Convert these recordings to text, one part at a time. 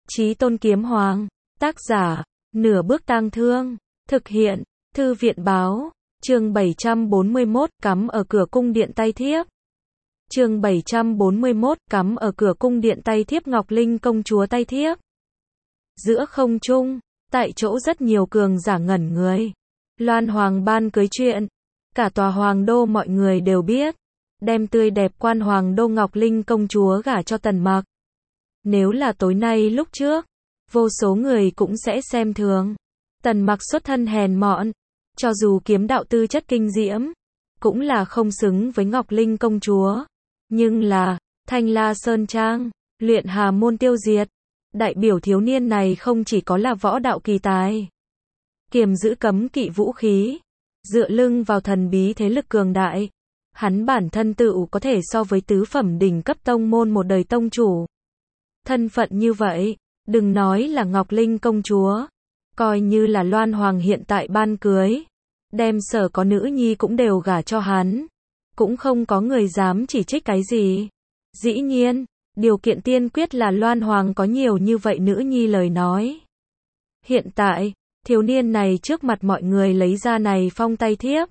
Chí Tôn Kiếm Hoàng. Tác giả, Nửa Bước Tang Thương. Thực hiện, Thư viện báo. Chương 741, cắm ở cửa cung điện tay thiếp. Chương 741, cắm ở cửa cung điện tay thiếp Ngọc Linh công chúa tay thiếp. Giữa không trung, tại chỗ rất nhiều cường giả ngẩn người. Loan Hoàng ban cưới chuyện, cả tòa hoàng đô mọi người đều biết, đem tươi đẹp quan hoàng đô Ngọc Linh công chúa gả cho Tần Mặc. Nếu là tối nay lúc trước, vô số người cũng sẽ xem thường. Tần Mặc xuất thân hèn mọn, cho dù kiếm đạo tư chất kinh diễm, cũng là không xứng với Ngọc Linh công chúa. Nhưng là, Thanh La Sơn Trang, luyện Hà môn tiêu diệt, đại biểu thiếu niên này không chỉ có là võ đạo kỳ tài, kiềm giữ cấm kỵ vũ khí, dựa lưng vào thần bí thế lực cường đại, hắn bản thân tự có thể so với tứ phẩm đỉnh cấp tông môn một đời tông chủ. Thân phận như vậy, đừng nói là Ngọc Linh công chúa, coi như là Loan Hoàng hiện tại ban cưới, đem sở có nữ nhi cũng đều gả cho hắn, cũng không có người dám chỉ trích cái gì. Dĩ nhiên, điều kiện tiên quyết là Loan Hoàng có nhiều như vậy nữ nhi lời nói. Hiện tại, thiếu niên này trước mặt mọi người lấy ra này phong tay thiếp,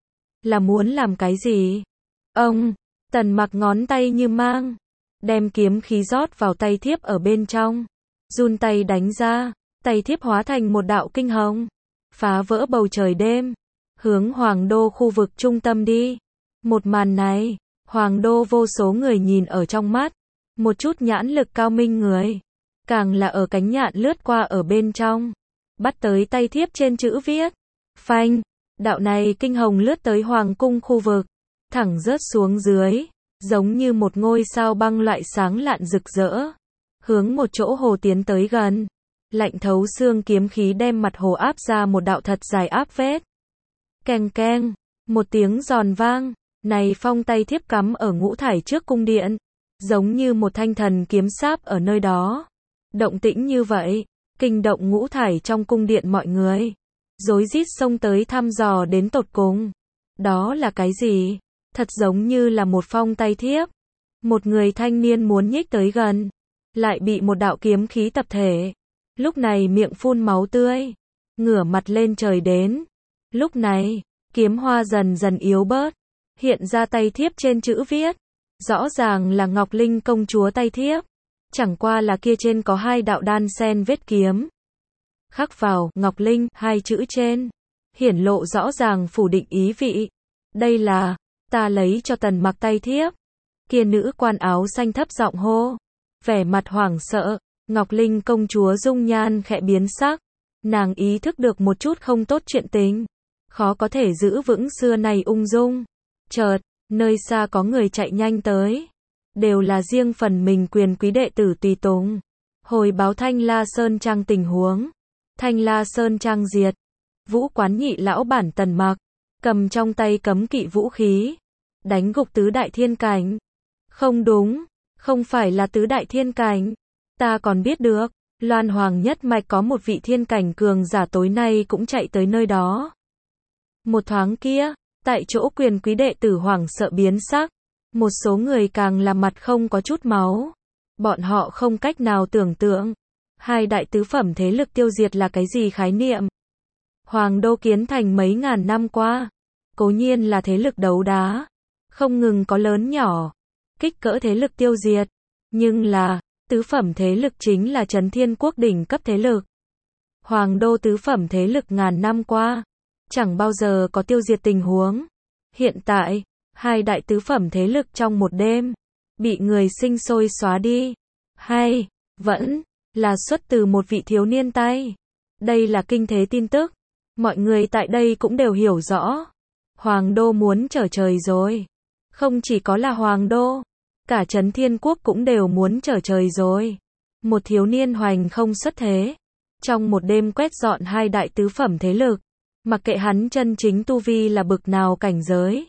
là muốn làm cái gì? Ông, Tần Mặc ngón tay như mang, đem kiếm khí rót vào tay thiếp ở bên trong, run tay đánh ra, tay thiếp hóa thành một đạo kinh hồng, phá vỡ bầu trời đêm, hướng hoàng đô khu vực trung tâm đi. Một màn này, hoàng đô vô số người nhìn ở trong mắt, một chút nhãn lực cao minh người, càng là ở cánh nhạn lướt qua ở bên trong, bắt tới tay thiếp trên chữ viết. Phanh, đạo này kinh hồng lướt tới hoàng cung khu vực, thẳng rớt xuống dưới, giống như một ngôi sao băng loại sáng lạn rực rỡ, hướng một chỗ hồ tiến tới gần. Lạnh thấu xương kiếm khí đem mặt hồ áp ra một đạo thật dài áp vết. Keng keng, một tiếng giòn vang, này phong tay thiếp cắm ở ngũ thải trước cung điện, giống như một thanh thần kiếm sáp ở nơi đó. Động tĩnh như vậy, kinh động ngũ thải trong cung điện mọi người, rối rít xông tới thăm dò đến tột cùng. Đó là cái gì? Thật giống như là một phong tay thiếp. Một người thanh niên muốn nhích tới gần, lại bị một đạo kiếm khí tập thể. Lúc này miệng phun máu tươi, ngửa mặt lên trời đến. Lúc này, kiếm hoa dần dần yếu bớt, hiện ra tay thiếp trên chữ viết. Rõ ràng là Ngọc Linh công chúa tay thiếp, chẳng qua là kia trên có hai đạo đan sen vết kiếm. Khắc vào Ngọc Linh hai chữ trên, hiển lộ rõ ràng phủ định ý vị. Đây là, ta lấy cho Tần Mặc tay thiếp. Kia nữ quan áo xanh thấp giọng hô, vẻ mặt hoảng sợ. Ngọc Linh công chúa dung nhan khẽ biến sắc, nàng ý thức được một chút không tốt chuyện tình, khó có thể giữ vững xưa này ung dung. Chợt, nơi xa có người chạy nhanh tới, đều là riêng phần mình quyền quý đệ tử tùy tùng, hồi báo Thanh La Sơn Trang tình huống. Thanh La Sơn Trang diệt, Vũ Quán nhị lão bản Tần Mặc, cầm trong tay cấm kỵ vũ khí, đánh gục tứ đại thiên cảnh. Không đúng, không phải là tứ đại thiên cảnh. Ta còn biết được, Loan Hoàng nhất mạch có một vị thiên cảnh cường giả tối nay cũng chạy tới nơi đó. Một thoáng kia, tại chỗ quyền quý đệ tử hoảng sợ biến sắc, một số người càng là mặt không có chút máu. Bọn họ không cách nào tưởng tượng, hai đại tứ phẩm thế lực tiêu diệt là cái gì khái niệm. Hoàng đô kiến thành mấy ngàn năm qua, cố nhiên là thế lực đấu đá, không ngừng có lớn nhỏ, kích cỡ thế lực tiêu diệt, nhưng là tứ phẩm thế lực chính là Chấn Thiên Quốc đỉnh cấp thế lực. Hoàng đô tứ phẩm thế lực ngàn năm qua, chẳng bao giờ có tiêu diệt tình huống. Hiện tại, hai đại tứ phẩm thế lực trong một đêm, bị người sinh sôi xóa đi. Hay, vẫn, là xuất từ một vị thiếu niên tay. Đây là kinh thế tin tức. Mọi người tại đây cũng đều hiểu rõ. Hoàng đô muốn trở trời rồi. Không chỉ có là Hoàng đô, cả Chấn Thiên Quốc cũng đều muốn trở trời rồi. Một thiếu niên hoành không xuất thế, trong một đêm quét dọn hai đại tứ phẩm thế lực, mặc kệ hắn chân chính tu vi là bực nào cảnh giới.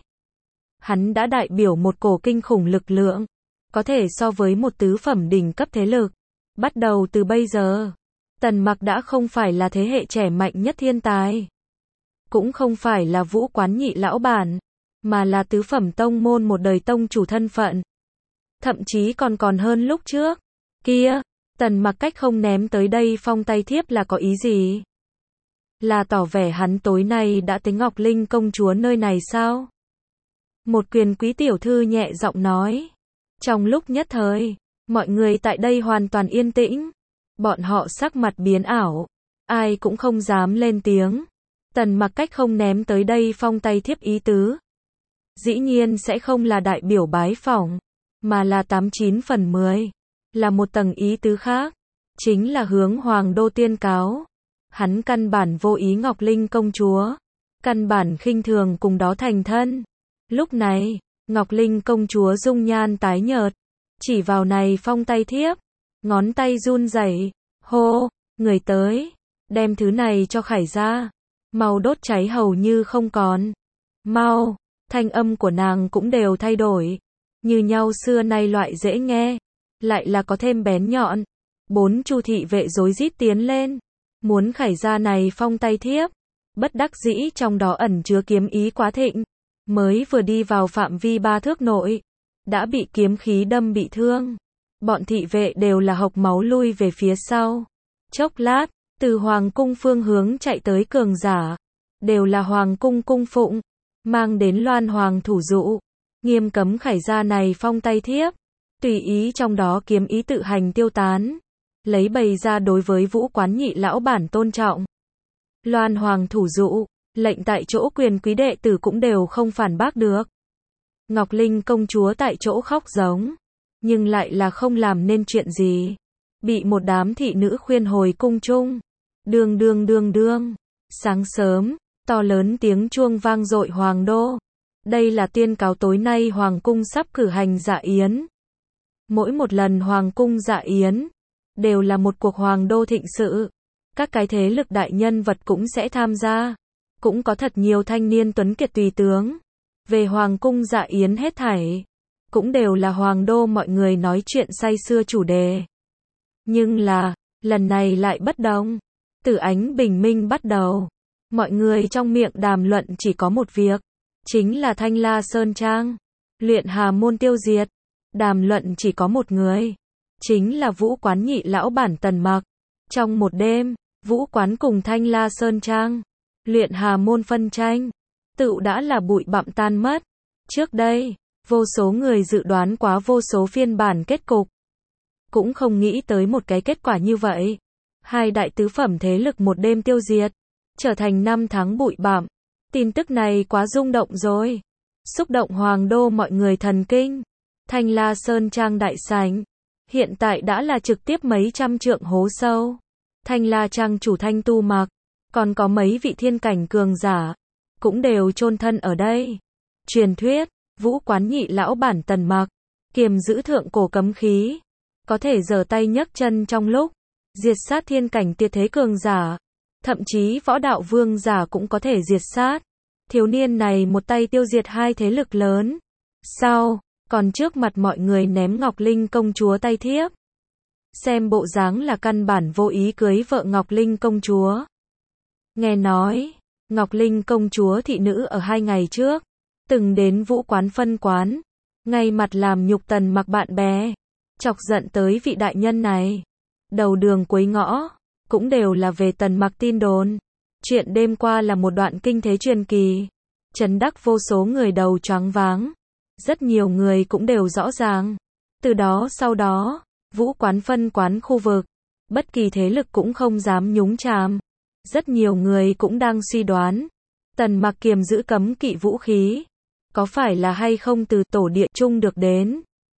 Hắn đã đại biểu một cổ kinh khủng lực lượng, có thể so với một tứ phẩm đỉnh cấp thế lực. Bắt đầu từ bây giờ, Tần Mặc đã không phải là thế hệ trẻ mạnh nhất thiên tài, cũng không phải là Vũ Quán nhị lão bản, mà là tứ phẩm tông môn một đời tông chủ thân phận. Thậm chí còn hơn lúc trước. Kia, Tần Mặc cách không ném tới đây phong tay thiếp là có ý gì? Là tỏ vẻ hắn tối nay đã tới Ngọc Linh công chúa nơi này sao? Một quyền quý tiểu thư nhẹ giọng nói. Trong lúc nhất thời, mọi người tại đây hoàn toàn yên tĩnh. Bọn họ sắc mặt biến ảo. Ai cũng không dám lên tiếng. Tần Mặc cách không ném tới đây phong tay thiếp ý tứ. Dĩ nhiên sẽ không là đại biểu bái phỏng, mà là 89 phần 10. Là một tầng ý tứ khác. Chính là hướng Hoàng đô tuyên cáo. Hắn căn bản vô ý Ngọc Linh công chúa. Căn bản khinh thường cùng đó thành thân. Lúc này, Ngọc Linh công chúa dung nhan tái nhợt. Chỉ vào này phong tay thiếp. Ngón tay run rẩy. Hô, người tới. Đem thứ này cho Khải ra. Mau đốt cháy hầu như không còn. Mau, thanh âm của nàng cũng đều thay đổi. Như nhau xưa nay loại dễ nghe. Lại là có thêm bén nhọn. 4 chu thị vệ rối rít tiến lên. Muốn Khải ra này phong tay thiếp. Bất đắc dĩ trong đó ẩn chứa kiếm ý quá thịnh. Mới vừa đi vào phạm vi 3 thước nội. Đã bị kiếm khí đâm bị thương. Bọn thị vệ đều là hộc máu lui về phía sau. Chốc lát, từ Hoàng cung phương hướng chạy tới cường giả. Đều là Hoàng cung cung phụng. Mang đến Loan Hoàng thủ dụ. Nghiêm cấm Khải ra này phong tay thiếp. Tùy ý trong đó kiếm ý tự hành tiêu tán. Lấy bày ra đối với Vũ Quán nhị lão bản tôn trọng. Loan Hoàng thủ dụ, lệnh tại chỗ quyền quý đệ tử cũng đều không phản bác được. Ngọc Linh công chúa tại chỗ khóc giống, nhưng lại là không làm nên chuyện gì. Bị một đám thị nữ khuyên hồi cung chung. Đương. Sáng sớm, to lớn tiếng chuông vang dội Hoàng đô. Đây là tuyên cáo tối nay Hoàng cung sắp cử hành dạ yến. Mỗi một lần Hoàng cung dạ yến, đều là một cuộc Hoàng đô thịnh sự. Các cái thế lực đại nhân vật cũng sẽ tham gia. Cũng có thật nhiều thanh niên tuấn kiệt tùy tướng. Về Hoàng cung dạ yến hết thảy. Cũng đều là Hoàng đô mọi người nói chuyện say sưa chủ đề. Nhưng là, lần này lại bất đồng. Từ ánh bình minh bắt đầu. Mọi người trong miệng đàm luận chỉ có một việc. Chính là Thanh La Sơn Trang. Luyện Hà môn tiêu diệt. Đàm luận chỉ có một người. Chính là Vũ Quán nhị lão bản Tần Mặc. Trong một đêm, Vũ Quán cùng Thanh La Sơn Trang, Luyện Hà môn phân tranh, tựu đã là bụi bặm tan mất. Trước đây, vô số người dự đoán quá vô số phiên bản kết cục. Cũng không nghĩ tới một cái kết quả như vậy. Hai đại tứ phẩm thế lực một đêm tiêu diệt, trở thành 5 tháng bụi bặm. Tin tức này quá rung động rồi. Xúc động Hoàng đô mọi người thần kinh. Thanh La Sơn Trang đại sảnh. Hiện tại đã là trực tiếp mấy trăm trượng hố sâu. Thanh La Trang chủ Thanh Tu Mặc, còn có mấy vị thiên cảnh cường giả, cũng đều chôn thân ở đây. Truyền thuyết, Vũ Quán nhị lão bản Tần Mặc, kiềm giữ thượng cổ cấm khí, có thể giở tay nhấc chân trong lúc, diệt sát thiên cảnh tuyệt thế cường giả, thậm chí võ đạo vương giả cũng có thể diệt sát. Thiếu niên này một tay tiêu diệt hai thế lực lớn. Sau, còn trước mặt mọi người ném Ngọc Linh công chúa tay thiếp. Xem bộ dáng là căn bản vô ý cưới vợ Ngọc Linh công chúa. Nghe nói, Ngọc Linh công chúa thị nữ ở 2 ngày trước, từng đến Vũ Quán phân quán, ngay mặt làm nhục Tần Mặc bạn bè, chọc giận tới vị đại nhân này. Đầu đường cuối ngõ, cũng đều là về Tần Mặc tin đồn. Chuyện đêm qua là một đoạn kinh thế truyền kỳ, chấn đắc vô số người đầu choáng váng. Rất nhiều người cũng đều rõ ràng. Từ đó sau đó, Vũ Quán phân quán khu vực, bất kỳ thế lực cũng không dám nhúng chàm. Rất nhiều người cũng đang suy đoán, Tần Mặc kiềm giữ cấm kỵ vũ khí, có phải là hay không từ tổ địa chung được đến.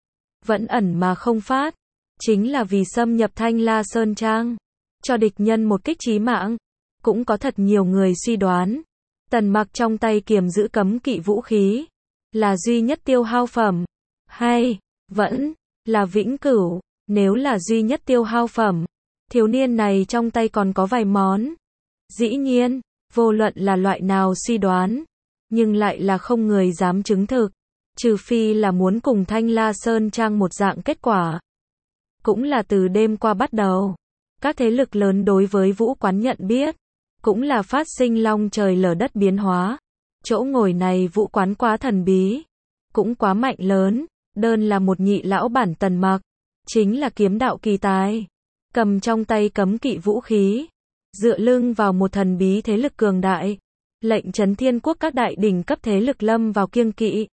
Vẫn ẩn mà không phát, chính là vì xâm nhập Thanh La Sơn Trang, cho địch nhân một kích chí mạng. Cũng có thật nhiều người suy đoán, Tần Mặc trong tay kiềm giữ cấm kỵ vũ khí, là duy nhất tiêu hao phẩm, hay vẫn là vĩnh cửu. Nếu là duy nhất tiêu hao phẩm, thiếu niên này trong tay còn có vài món. Dĩ nhiên, vô luận là loại nào suy đoán, nhưng lại là không người dám chứng thực, trừ phi là muốn cùng Thanh La Sơn Trang một dạng kết quả. Cũng là từ đêm qua bắt đầu, các thế lực lớn đối với Vũ Quán nhận biết, cũng là phát sinh long trời lở đất biến hóa. Chỗ ngồi này Vũ Quán quá thần bí, cũng quá mạnh lớn, đơn là một nhị lão bản Tần Mặc, chính là kiếm đạo kỳ tài. cầm trong tay cấm kỵ vũ khí, dựa lưng vào một thần bí thế lực cường đại, lệnh trấn thiên quốc các đại đỉnh cấp thế lực lâm vào kiêng kỵ.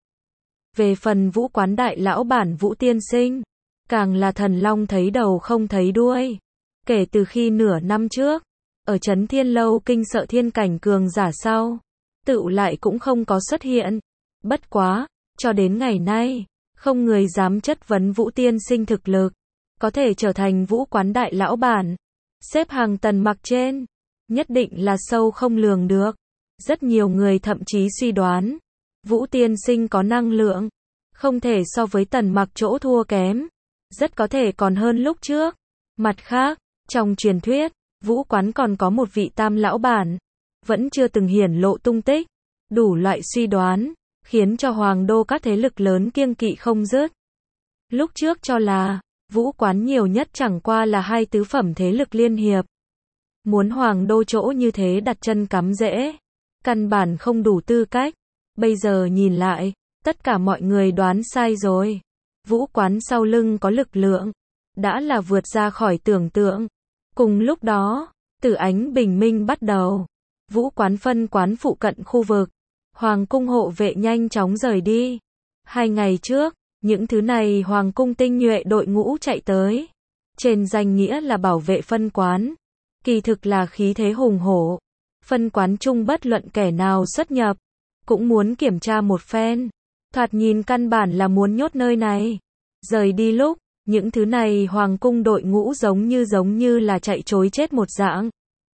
Về phần Vũ Quán đại lão bản Vũ Tiên Sinh, càng là thần long thấy đầu không thấy đuôi. Kể từ khi nửa năm trước, ở Trấn Thiên Lâu kinh sợ thiên cảnh cường giả sau, tựu lại cũng không có xuất hiện. Bất quá, cho đến ngày nay, không người dám chất vấn Vũ Tiên Sinh thực lực, có thể trở thành Vũ Quán đại lão bản, xếp hàng Tần Mặc trên, nhất định là sâu không lường được. Rất nhiều người thậm chí suy đoán, Vũ Tiên Sinh có năng lượng, không thể so với Tần Mặc chỗ thua kém, rất có thể còn hơn lúc trước. Mặt khác, trong truyền thuyết, Vũ Quán còn có một vị tam lão bản, vẫn chưa từng hiển lộ tung tích, đủ loại suy đoán, khiến cho Hoàng Đô các thế lực lớn kiêng kỵ không dứt. Lúc trước cho là, Vũ Quán nhiều nhất chẳng qua là hai tứ phẩm thế lực liên hiệp. Muốn Hoàng Đô chỗ như thế đặt chân cắm rễ, căn bản không đủ tư cách. Bây giờ nhìn lại, tất cả mọi người đoán sai rồi. Vũ Quán sau lưng có lực lượng, đã là vượt ra khỏi tưởng tượng. Cùng lúc đó, từ ánh bình minh bắt đầu, Vũ Quán phân quán phụ cận khu vực, Hoàng cung hộ vệ nhanh chóng rời đi. 2 ngày trước, những thứ này Hoàng cung tinh nhuệ đội ngũ chạy tới. Trên danh nghĩa là bảo vệ phân quán, kỳ thực là khí thế hùng hổ. Phân quán chung bất luận kẻ nào xuất nhập, cũng muốn kiểm tra một phen. Thoạt nhìn căn bản là muốn nhốt nơi này. Rời đi lúc, những thứ này Hoàng cung đội ngũ giống như là chạy trối chết một dạng.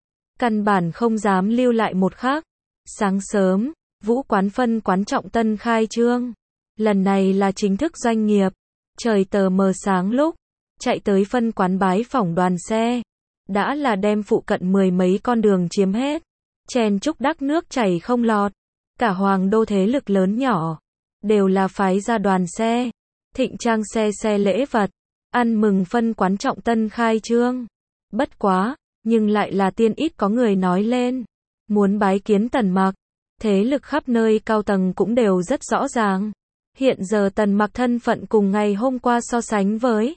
Căn bản không dám lưu lại một khắc. Sáng sớm, Vũ Quán phân quán trọng tân khai trương. Lần này là chính thức doanh nghiệp. Trời tờ mờ sáng lúc, chạy tới phân quán bái phỏng đoàn xe. Đã là đem phụ cận 10 mấy con đường chiếm hết. Chen chúc đắc nước chảy không lọt. Cả Hoàng Đô thế lực lớn nhỏ, đều là phái ra đoàn xe. Thịnh trang xe lễ vật, ăn mừng phân quán trọng tân khai trương. Bất quá, nhưng lại là tiên ít có người nói lên. Muốn bái kiến Tần Mặc, thế lực khắp nơi cao tầng cũng đều rất rõ ràng. Hiện giờ Tần Mặc thân phận cùng ngày hôm qua so sánh với,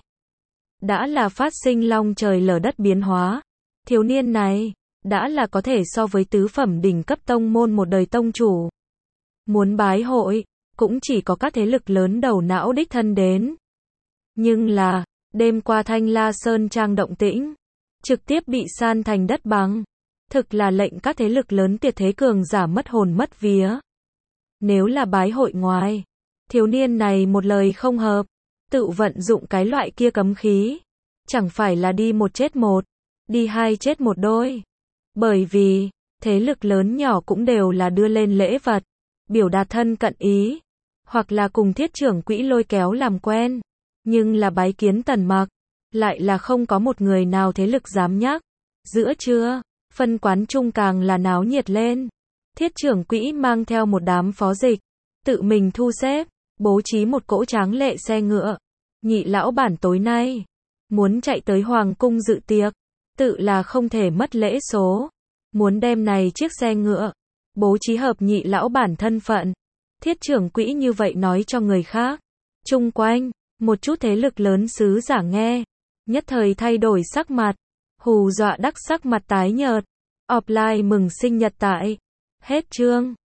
đã là phát sinh long trời lở đất biến hóa. Thiếu niên này, đã là có thể so với tứ phẩm đỉnh cấp tông môn một đời tông chủ. Muốn bái hội, cũng chỉ có các thế lực lớn đầu não đích thân đến. Nhưng là, đêm qua Thanh La Sơn Trang động tĩnh, trực tiếp bị san thành đất bằng. Thực là lệnh các thế lực lớn tuyệt thế cường giả mất hồn mất vía. Nếu là bái hội ngoài, thiếu niên này một lời không hợp, tự vận dụng cái loại kia cấm khí. Chẳng phải là đi một chết một, đi hai chết một đôi. Bởi vì, thế lực lớn nhỏ cũng đều là đưa lên lễ vật, biểu đạt thân cận ý, hoặc là cùng thiết trưởng quỹ lôi kéo làm quen. Nhưng là bái kiến Tần Mặc, lại là không có một người nào thế lực dám nhắc. Giữa trưa, phân quán chung càng là náo nhiệt lên. Thiết trưởng quỹ mang theo một đám phó dịch, tự mình thu xếp, bố trí một cỗ tráng lệ xe ngựa. Nhị lão bản tối nay, muốn chạy tới Hoàng cung dự tiệc, tự là không thể mất lễ số. Muốn đem này chiếc xe ngựa, bố trí hợp nhị lão bản thân phận. Thiết trưởng quỹ như vậy nói cho người khác. Chung quanh, một chút thế lực lớn sứ giả nghe, nhất thời thay đổi sắc mặt, hù dọa đắc sắc mặt tái nhợt. Offline mừng sinh nhật tại. Hết chương.